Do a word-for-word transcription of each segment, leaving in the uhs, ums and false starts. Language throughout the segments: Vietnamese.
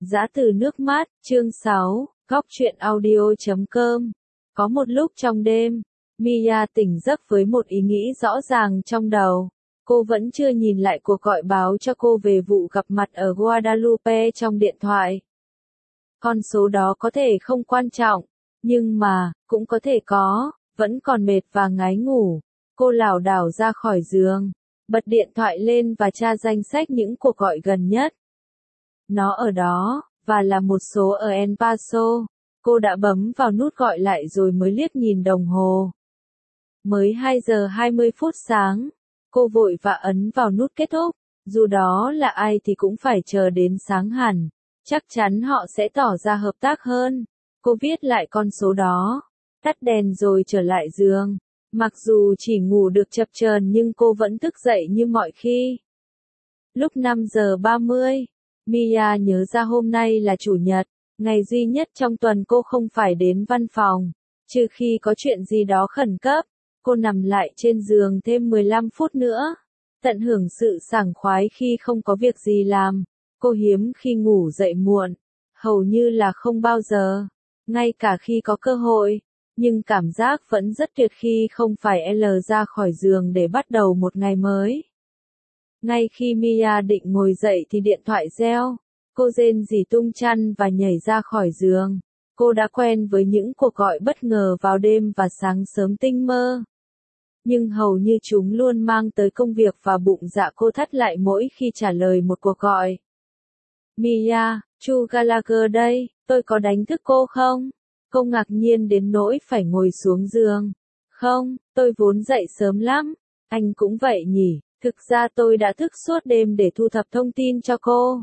Giã từ nước mắt, chương sáu, góc truyện audio chấm com. Có một lúc trong đêm, Mia tỉnh giấc với một ý nghĩ rõ ràng trong đầu. Cô vẫn chưa nhìn lại cuộc gọi báo cho cô về vụ gặp mặt ở Guadalupe trong điện thoại. Con số đó có thể không quan trọng, nhưng mà, cũng có thể có, vẫn còn mệt và ngái ngủ. Cô lảo đảo ra khỏi giường, bật điện thoại lên và tra danh sách những cuộc gọi gần nhất. Nó ở đó, và là một số ở El Paso. Cô đã bấm vào nút gọi lại rồi mới liếc nhìn đồng hồ. Mới hai giờ hai mươi phút sáng. Cô vội vã ấn vào nút kết thúc. Dù đó là ai thì cũng phải chờ đến sáng hẳn. Chắc chắn họ sẽ tỏ ra hợp tác hơn. Cô viết lại con số đó. Tắt đèn rồi trở lại giường. Mặc dù chỉ ngủ được chập chờn nhưng cô vẫn thức dậy như mọi khi. Lúc năm giờ ba mươi. Mia nhớ ra hôm nay là chủ nhật, ngày duy nhất trong tuần cô không phải đến văn phòng, trừ khi có chuyện gì đó khẩn cấp. Cô nằm lại trên giường thêm mười lăm phút nữa, tận hưởng sự sảng khoái khi không có việc gì làm. Cô hiếm khi ngủ dậy muộn, hầu như là không bao giờ, ngay cả khi có cơ hội, nhưng cảm giác vẫn rất tuyệt khi không phải L ra khỏi giường để bắt đầu một ngày mới. Ngay khi Mia định ngồi dậy thì điện thoại reo. Cô rên rỉ tung chăn và nhảy ra khỏi giường. Cô đã quen với những cuộc gọi bất ngờ vào đêm và sáng sớm tinh mơ. Nhưng hầu như chúng luôn mang tới công việc và bụng dạ cô thắt lại mỗi khi trả lời một cuộc gọi. Mia, Chu Gallagher đây, tôi có đánh thức cô không? Cô ngạc nhiên đến nỗi phải ngồi xuống giường. Không, tôi vốn dậy sớm lắm. Anh cũng vậy nhỉ. Thực ra tôi đã thức suốt đêm để thu thập thông tin cho cô.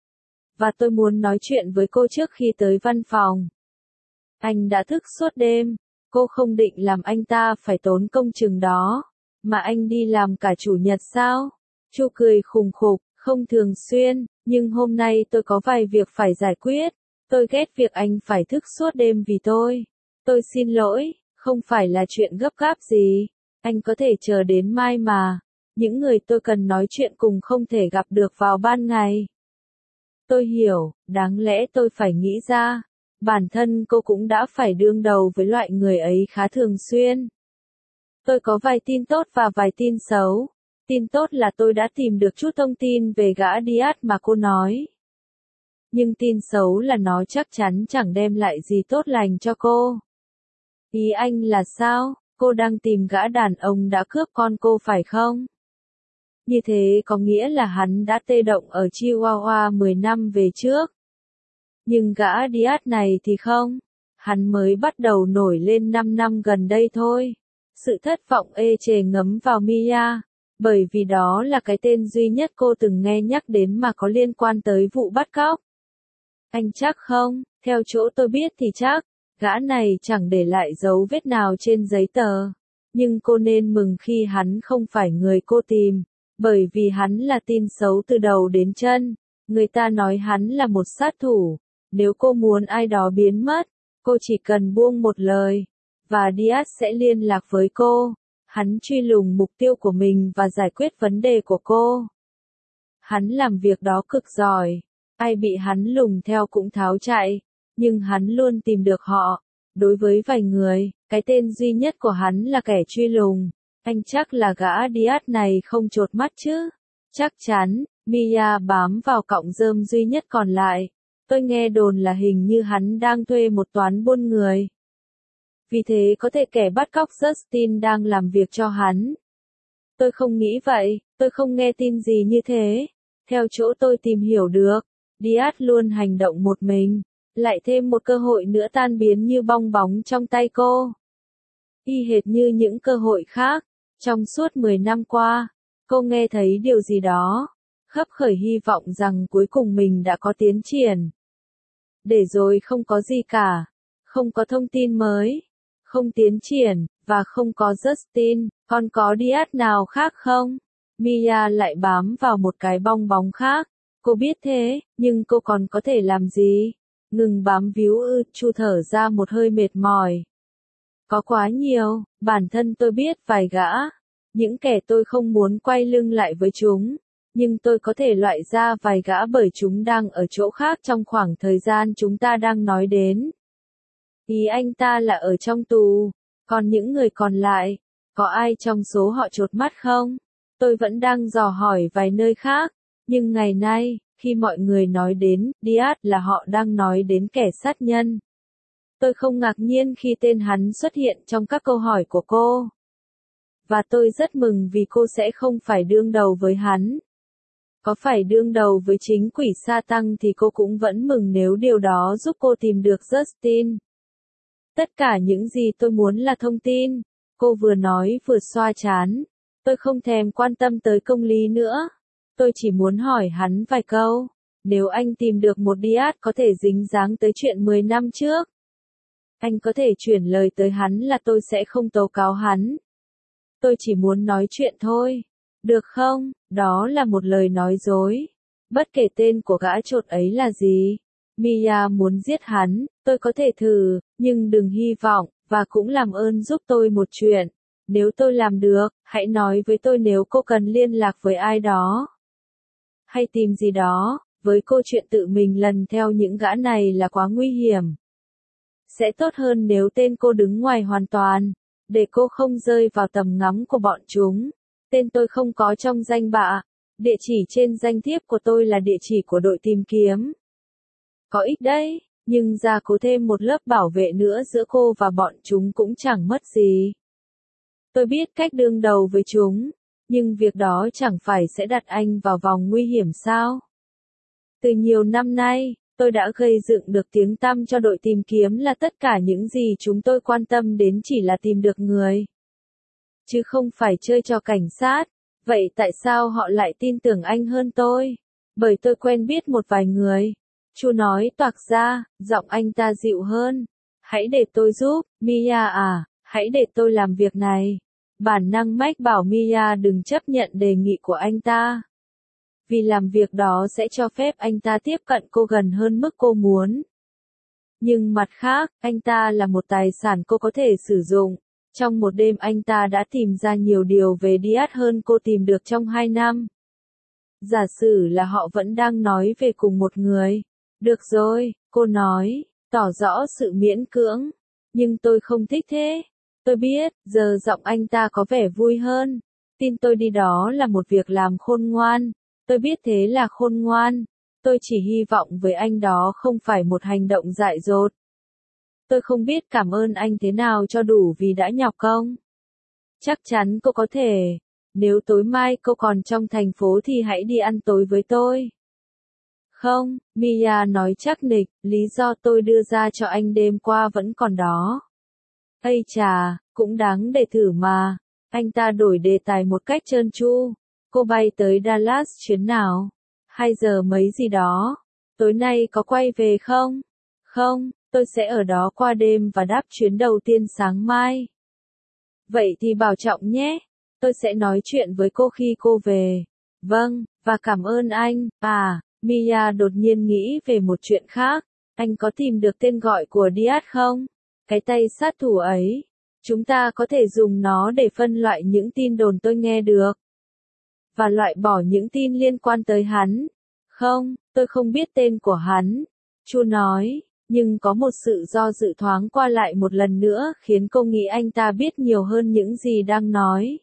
Và tôi muốn nói chuyện với cô trước khi tới văn phòng. Anh đã thức suốt đêm. Cô không định làm anh ta phải tốn công chừng đó. Mà anh đi làm cả chủ nhật sao? Chu cười khùng khục, không thường xuyên, nhưng hôm nay tôi có vài việc phải giải quyết. Tôi ghét việc anh phải thức suốt đêm vì tôi. Tôi xin lỗi, không phải là chuyện gấp gáp gì. Anh có thể chờ đến mai mà. Những người tôi cần nói chuyện cùng không thể gặp được vào ban ngày. Tôi hiểu, đáng lẽ tôi phải nghĩ ra. Bản thân cô cũng đã phải đương đầu với loại người ấy khá thường xuyên. Tôi có vài tin tốt và vài tin xấu. Tin tốt là tôi đã tìm được chút thông tin về gã Diaz mà cô nói. Nhưng tin xấu là nó chắc chắn chẳng đem lại gì tốt lành cho cô. Ý anh là sao? Cô đang tìm gã đàn ông đã cướp con cô phải không? Như thế có nghĩa là hắn đã tê động ở Chihuahua mười năm về trước. Nhưng gã Diaz này thì không. Hắn mới bắt đầu nổi lên năm năm gần đây thôi. Sự thất vọng ê chề ngấm vào Mia. Bởi vì đó là cái tên duy nhất cô từng nghe nhắc đến mà có liên quan tới vụ bắt cóc. Anh chắc không? Theo chỗ tôi biết thì chắc. Gã này chẳng để lại dấu vết nào trên giấy tờ. Nhưng cô nên mừng khi hắn không phải người cô tìm. Bởi vì hắn là tin xấu từ đầu đến chân. Người ta nói hắn là một sát thủ. Nếu cô muốn ai đó biến mất, cô chỉ cần buông một lời. Và Diaz sẽ liên lạc với cô. Hắn truy lùng mục tiêu của mình và giải quyết vấn đề của cô. Hắn làm việc đó cực giỏi. Ai bị hắn lùng theo cũng tháo chạy. Nhưng hắn luôn tìm được họ. Đối với vài người, cái tên duy nhất của hắn là kẻ truy lùng. Anh chắc là gã Diaz này không chột mắt chứ? Chắc chắn. Mia bám vào cọng rơm duy nhất còn lại. Tôi nghe đồn là hình như hắn đang thuê một toán buôn người. Vì thế có thể kẻ bắt cóc Justin đang làm việc cho hắn. Tôi không nghĩ vậy, tôi không nghe tin gì như thế. Theo chỗ tôi tìm hiểu được, Diaz luôn hành động một mình. Lại thêm một cơ hội nữa tan biến như bong bóng trong tay cô. Y hệt như những cơ hội khác. Trong suốt mười năm qua, cô nghe thấy điều gì đó, khấp khởi hy vọng rằng cuối cùng mình đã có tiến triển. Để rồi không có gì cả, không có thông tin mới, không tiến triển, và không có Justin, còn có Diaz nào khác không? Mia lại bám vào một cái bong bóng khác. Cô biết thế, nhưng cô còn có thể làm gì? Ngừng bám víu ư? Chu thở ra một hơi mệt mỏi. Có quá nhiều, bản thân tôi biết vài gã. Những kẻ tôi không muốn quay lưng lại với chúng. nhưng tôi có thể loại ra vài gã bởi chúng đang ở chỗ khác trong khoảng thời gian chúng ta đang nói đến. Ý anh ta là ở trong tù, còn những người còn lại, có ai trong số họ chột mắt không? Tôi vẫn đang dò hỏi vài nơi khác, nhưng ngày nay, khi mọi người nói đến Diaz là họ đang nói đến kẻ sát nhân. Tôi không ngạc nhiên khi tên hắn xuất hiện trong các câu hỏi của cô. Và tôi rất mừng vì cô sẽ không phải đương đầu với hắn. Có phải đương đầu với chính quỷ sa tăng thì cô cũng vẫn mừng nếu điều đó giúp cô tìm được Justin. Tất cả những gì tôi muốn là thông tin, cô vừa nói vừa xoa trán. Tôi không thèm quan tâm tới công lý nữa. Tôi chỉ muốn hỏi hắn vài câu. Nếu anh tìm được một Diaz có thể dính dáng tới chuyện mười năm trước, anh có thể chuyển lời tới hắn là tôi sẽ không tố cáo hắn. Tôi chỉ muốn nói chuyện thôi. Được không? Đó là một lời nói dối. Bất kể tên của gã chột ấy là gì. Mia muốn giết hắn, tôi có thể thử, nhưng đừng hy vọng, và cũng làm ơn giúp tôi một chuyện. Nếu tôi làm được, hãy nói với tôi nếu cô cần liên lạc với ai đó. Hay tìm gì đó, với cô chuyện tự mình lần theo những gã này là quá nguy hiểm. Sẽ tốt hơn nếu tên cô đứng ngoài hoàn toàn, để cô không rơi vào tầm ngắm của bọn chúng. Tên tôi không có trong danh bạ, địa chỉ trên danh thiếp của tôi là địa chỉ của đội tìm kiếm. Có ích đấy, nhưng gia cố thêm một lớp bảo vệ nữa giữa cô và bọn chúng cũng chẳng mất gì. Tôi biết cách đương đầu với chúng, nhưng việc đó chẳng phải sẽ đặt anh vào vòng nguy hiểm sao? Từ nhiều năm nay, tôi đã gây dựng được tiếng tăm cho đội tìm kiếm là tất cả những gì chúng tôi quan tâm đến chỉ là tìm được người. Chứ không phải chơi trò cảnh sát. Vậy tại sao họ lại tin tưởng anh hơn tôi? Bởi tôi quen biết một vài người. Chu nói toạc ra, giọng anh ta dịu hơn. Hãy để tôi giúp, Mia à, hãy để tôi làm việc này. Bản năng Mike bảo Mia đừng chấp nhận đề nghị của anh ta. Vì làm việc đó sẽ cho phép anh ta tiếp cận cô gần hơn mức cô muốn. Nhưng mặt khác, anh ta là một tài sản cô có thể sử dụng. Trong một đêm anh ta đã tìm ra nhiều điều về Diaz hơn cô tìm được trong hai năm. Giả sử là họ vẫn đang nói về cùng một người. Được rồi, cô nói, tỏ rõ sự miễn cưỡng. Nhưng tôi không thích thế. Tôi biết, giờ giọng anh ta có vẻ vui hơn. Tin tôi đi, đó là một việc làm khôn ngoan. Tôi biết thế là khôn ngoan. Tôi chỉ hy vọng với anh đó không phải một hành động dại dột. Tôi không biết cảm ơn anh thế nào cho đủ vì đã nhọc công. Chắc chắn cô có thể. Nếu tối mai cô còn trong thành phố thì hãy đi ăn tối với tôi. Không, Mia nói chắc nịch, lý do tôi đưa ra cho anh đêm qua vẫn còn đó. Ây chà, cũng đáng để thử mà. Anh ta đổi đề tài một cách trơn tru. Cô bay tới Dallas chuyến nào? Hai giờ mấy gì đó. Tối nay có quay về không? Không, tôi sẽ ở đó qua đêm và đáp chuyến đầu tiên sáng mai. Vậy thì bảo trọng nhé. Tôi sẽ nói chuyện với cô khi cô về. Vâng, và cảm ơn anh. À, Mia đột nhiên nghĩ về một chuyện khác. Anh có tìm được tên gọi của Diaz không? Cái tay sát thủ ấy. Chúng ta có thể dùng nó để phân loại những tin đồn tôi nghe được. Và loại bỏ những tin liên quan tới hắn. Không, tôi không biết tên của hắn. Chu nói, nhưng có một sự do dự thoáng qua lại một lần nữa khiến cô nghĩ anh ta biết nhiều hơn những gì đang nói.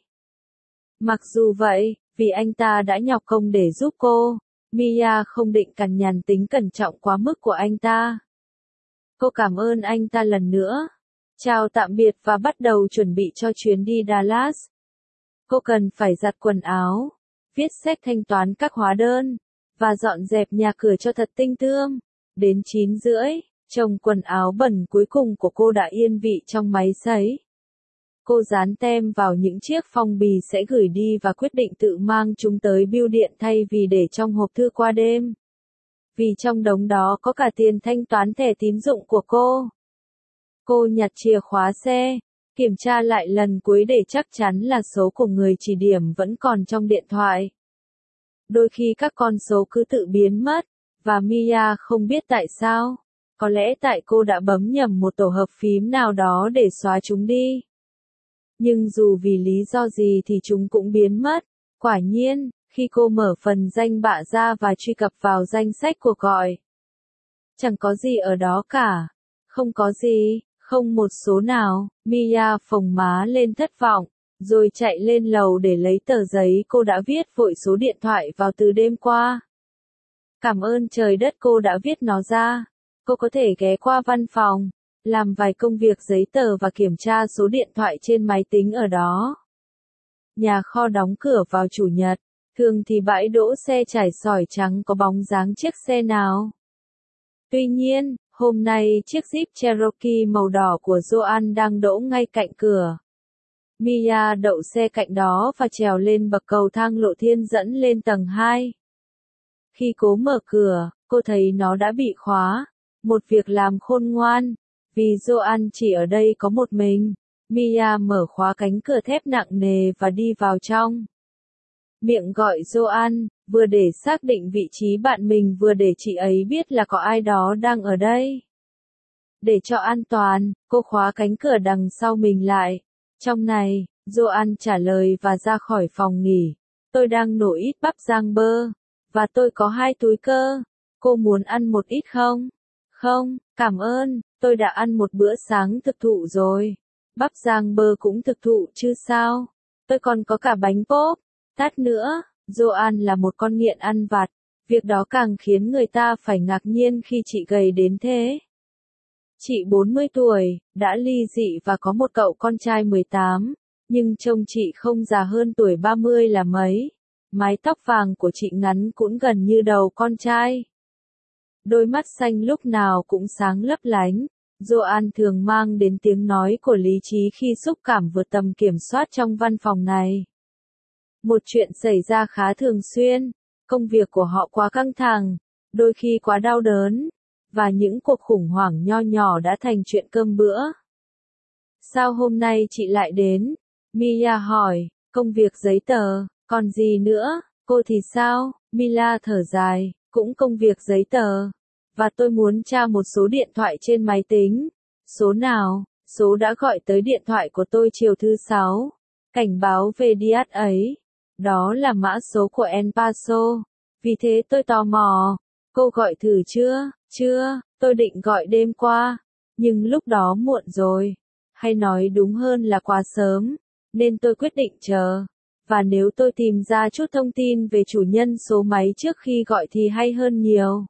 Mặc dù vậy, vì anh ta đã nhọc công để giúp cô, Mia không định cằn nhằn tính cẩn trọng quá mức của anh ta. Cô cảm ơn anh ta lần nữa. Chào tạm biệt và bắt đầu chuẩn bị cho chuyến đi Dallas. Cô cần phải giặt quần áo, viết séc thanh toán các hóa đơn, và dọn dẹp nhà cửa cho thật tinh tươm. Đến chín rưỡi, chồng quần áo bẩn cuối cùng của cô đã yên vị trong máy sấy. Cô dán tem vào những chiếc phong bì sẽ gửi đi và quyết định tự mang chúng tới bưu điện thay vì để trong hộp thư qua đêm. Vì trong đống đó có cả tiền thanh toán thẻ tín dụng của cô. Cô nhặt chìa khóa xe, kiểm tra lại lần cuối để chắc chắn là số của người chỉ điểm vẫn còn trong điện thoại. Đôi khi các con số cứ tự biến mất, và Mia không biết tại sao. Có lẽ tại cô đã bấm nhầm một tổ hợp phím nào đó để xóa chúng đi. Nhưng dù vì lý do gì thì chúng cũng biến mất. Quả nhiên, Khi cô mở phần danh bạ ra và truy cập vào danh sách cuộc gọi, chẳng có gì ở đó cả. Không có gì, không một số nào. Mia phồng má lên thất vọng, rồi chạy lên lầu để lấy tờ giấy cô đã viết vội số điện thoại vào từ đêm qua. Cảm ơn trời đất cô đã viết nó ra. Cô có thể ghé qua văn phòng, làm vài công việc giấy tờ và kiểm tra số điện thoại trên máy tính ở đó. Nhà kho đóng cửa vào chủ nhật, thường thì bãi đỗ xe trải sỏi trắng có bóng dáng chiếc xe nào. Tuy nhiên, hôm nay chiếc Jeep Cherokee màu đỏ của Joan đang đỗ ngay cạnh cửa. Mia đậu xe cạnh đó và trèo lên bậc cầu thang lộ thiên dẫn lên tầng hai. Khi cố mở cửa, cô thấy nó đã bị khóa. Một việc làm khôn ngoan, vì Joan chỉ ở đây có một mình. Mia mở khóa cánh cửa thép nặng nề và đi vào trong. Miệng gọi Joan, vừa để xác định vị trí bạn mình vừa để chị ấy biết là có ai đó đang ở đây. Để cho an toàn, cô khóa cánh cửa đằng sau mình lại. Trong này, Joan trả lời và ra khỏi phòng nghỉ. Tôi đang nổ ít bắp rang bơ, và tôi có hai túi cơ. Cô muốn ăn một ít không? Không, cảm ơn, tôi đã ăn một bữa sáng thực thụ rồi. Bắp rang bơ cũng thực thụ chứ sao? Tôi còn có cả bánh pop. Tát nữa, Joan là một con nghiện ăn vặt. Việc đó càng khiến người ta phải ngạc nhiên khi chị gầy đến thế. Chị bốn mươi tuổi, đã ly dị và có một cậu con trai mười tám, nhưng trông chị không già hơn tuổi ba mươi là mấy. Mái tóc vàng của chị ngắn cũng gần như đầu con trai. Đôi mắt xanh lúc nào cũng sáng lấp lánh. Joan thường mang đến tiếng nói của lý trí khi xúc cảm vượt tầm kiểm soát trong văn phòng này. Một chuyện xảy ra khá thường xuyên, công việc của họ quá căng thẳng, đôi khi quá đau đớn, và những cuộc khủng hoảng nho nhỏ đã thành chuyện cơm bữa. Sao hôm nay chị lại đến? Mia hỏi, công việc giấy tờ, còn gì nữa, cô thì sao? Mila thở dài, cũng công việc giấy tờ. Và tôi muốn tra một số điện thoại trên máy tính. Số nào? Số đã gọi tới điện thoại của tôi chiều thứ sáu. Cảnh báo về Diaz ấy. Đó là mã số của El Paso. Vì thế tôi tò mò. Cô gọi thử chưa? Chưa, tôi định gọi đêm qua. Nhưng lúc đó muộn rồi. Hay nói đúng hơn là quá sớm. Nên tôi quyết định chờ. Và nếu tôi tìm ra chút thông tin về chủ nhân số máy trước khi gọi thì hay hơn nhiều.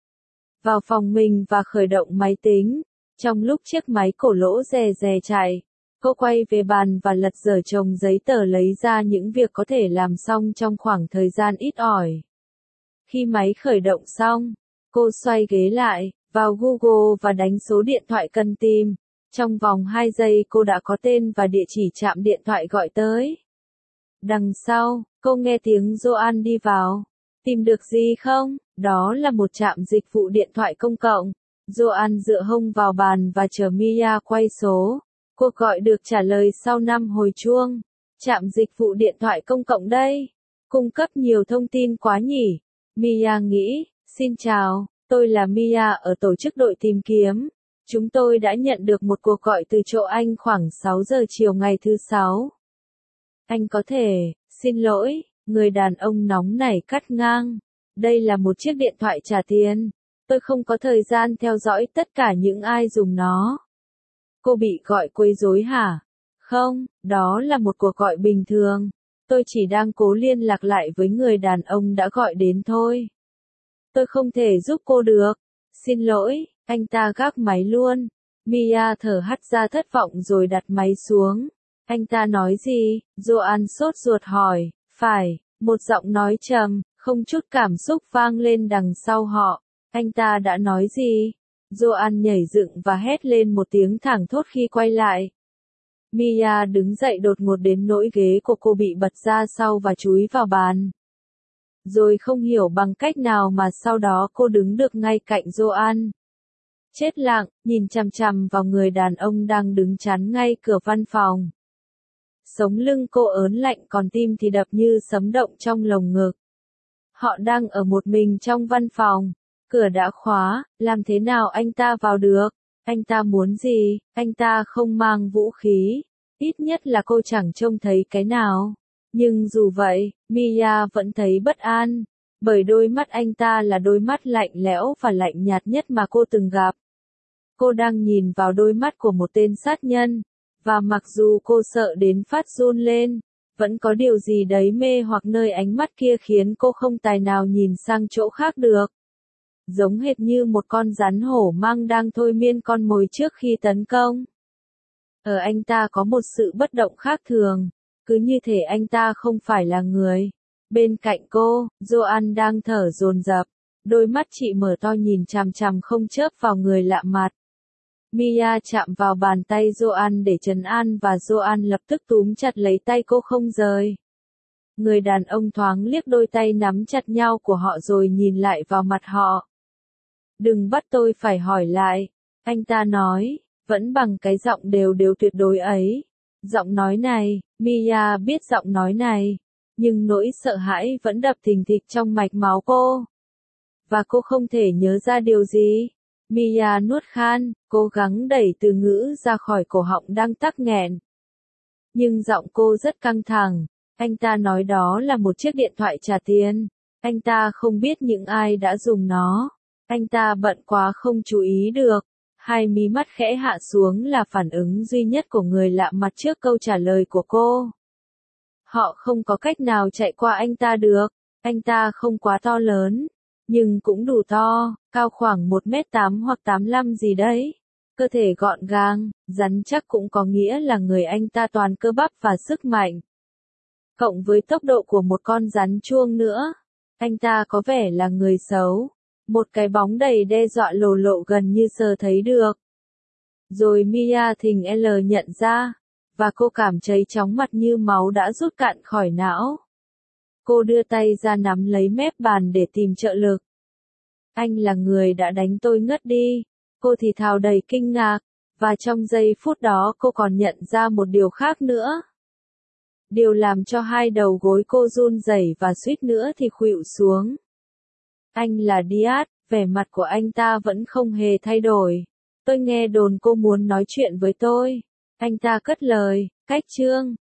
Vào phòng mình và khởi động máy tính. Trong lúc chiếc máy cổ lỗ rè rè chạy, cô quay về bàn và lật dở chồng giấy tờ lấy ra những việc có thể làm xong trong khoảng thời gian ít ỏi. Khi máy khởi động xong, cô xoay ghế lại, vào Google và đánh số điện thoại cần tìm. Trong vòng hai giây cô đã có tên và địa chỉ trạm điện thoại gọi tới. Đằng sau, cô nghe tiếng Joan đi vào. Tìm được gì không? Đó là một trạm dịch vụ điện thoại công cộng. Joan dựa hông vào bàn và chờ Mia quay số. Cuộc gọi được trả lời sau năm hồi chuông. Trạm dịch vụ điện thoại công cộng đây. Cung cấp nhiều thông tin quá nhỉ? Mia nghĩ, xin chào, tôi là Mia ở tổ chức đội tìm kiếm. Chúng tôi đã nhận được một cuộc gọi từ chỗ anh khoảng sáu giờ chiều ngày thứ sáu. Anh có thể, xin lỗi, người đàn ông nóng nảy cắt ngang. Đây là một chiếc điện thoại trả tiền. Tôi không có thời gian theo dõi tất cả những ai dùng nó. Cô bị gọi quấy rối hả? Không, đó là một cuộc gọi bình thường. Tôi chỉ đang cố liên lạc lại với người đàn ông đã gọi đến thôi. Tôi không thể giúp cô được. Xin lỗi, anh ta gác máy luôn. Mia thở hắt ra thất vọng rồi đặt máy xuống. Anh ta nói gì? Joan sốt ruột hỏi. Phải, một giọng nói trầm, không chút cảm xúc vang lên đằng sau họ. Anh ta đã nói gì? Joan nhảy dựng và hét lên một tiếng thảng thốt khi quay lại. Mia đứng dậy đột ngột đến nỗi ghế của cô bị bật ra sau và chúi vào bàn. Rồi không hiểu bằng cách nào mà sau đó cô đứng được ngay cạnh Joan. Chết lặng, nhìn chằm chằm vào người đàn ông đang đứng chắn ngay cửa văn phòng. Sống lưng cô ớn lạnh còn tim thì đập như sấm động trong lồng ngực. Họ đang ở một mình trong văn phòng. Cửa đã khóa, làm thế nào anh ta vào được? Anh ta muốn gì? Anh ta không mang vũ khí. Ít nhất là cô chẳng trông thấy cái nào. Nhưng dù vậy, Mia vẫn thấy bất an, bởi đôi mắt anh ta là đôi mắt lạnh lẽo và lạnh nhạt nhất mà cô từng gặp. Cô đang nhìn vào đôi mắt của một tên sát nhân, và mặc dù cô sợ đến phát run lên, vẫn có điều gì đấy mê hoặc nơi ánh mắt kia khiến cô không tài nào nhìn sang chỗ khác được. Giống hệt như một con rắn hổ mang đang thôi miên con mồi trước khi tấn công. Ở anh ta có một sự bất động khác thường, cứ như thể anh ta không phải là người. Bên cạnh cô, Joan đang thở dồn dập, đôi mắt chị mở to nhìn chằm chằm không chớp vào người lạ mặt. Mia chạm vào bàn tay Joan để trấn an và Joan lập tức túm chặt lấy tay cô không rời. Người đàn ông thoáng liếc đôi tay nắm chặt nhau của họ rồi nhìn lại vào mặt họ. Đừng bắt tôi phải hỏi lại, anh ta nói, vẫn bằng cái giọng đều đều tuyệt đối ấy. Giọng nói này, Mia biết giọng nói này, nhưng nỗi sợ hãi vẫn đập thình thịch trong mạch máu cô. Và cô không thể nhớ ra điều gì. Mia nuốt khan, cố gắng đẩy từ ngữ ra khỏi cổ họng đang tắc nghẹn. Nhưng giọng cô rất căng thẳng, anh ta nói đó là một chiếc điện thoại trả tiền. Anh ta không biết những ai đã dùng nó. Anh ta bận quá không chú ý được. Hai mí mắt khẽ hạ xuống là phản ứng duy nhất của người lạ mặt trước câu trả lời của cô. Họ không có cách nào chạy qua anh ta được. Anh ta không quá to lớn, nhưng cũng đủ to, cao khoảng một mét tám hoặc tám mươi lăm gì đấy. Cơ thể gọn gàng, rắn chắc cũng có nghĩa là người anh ta toàn cơ bắp và sức mạnh. Cộng với tốc độ của một con rắn chuông nữa, anh ta có vẻ là người xấu. Một cái bóng đầy đe dọa lồ lộ gần như sờ thấy được. Rồi Mia thình L nhận ra, và cô cảm thấy chóng mặt như máu đã rút cạn khỏi não. Cô đưa tay ra nắm lấy mép bàn để tìm trợ lực. Anh là người đã đánh tôi ngất đi. Cô thì thào đầy kinh ngạc, và trong giây phút đó cô còn nhận ra một điều khác nữa. Điều làm cho hai đầu gối cô run rẩy và suýt nữa thì khuỵu xuống. Anh là Diaz, vẻ mặt của anh ta vẫn không hề thay đổi. Tôi nghe đồn cô muốn nói chuyện với tôi. Anh ta cất lời, cách chương.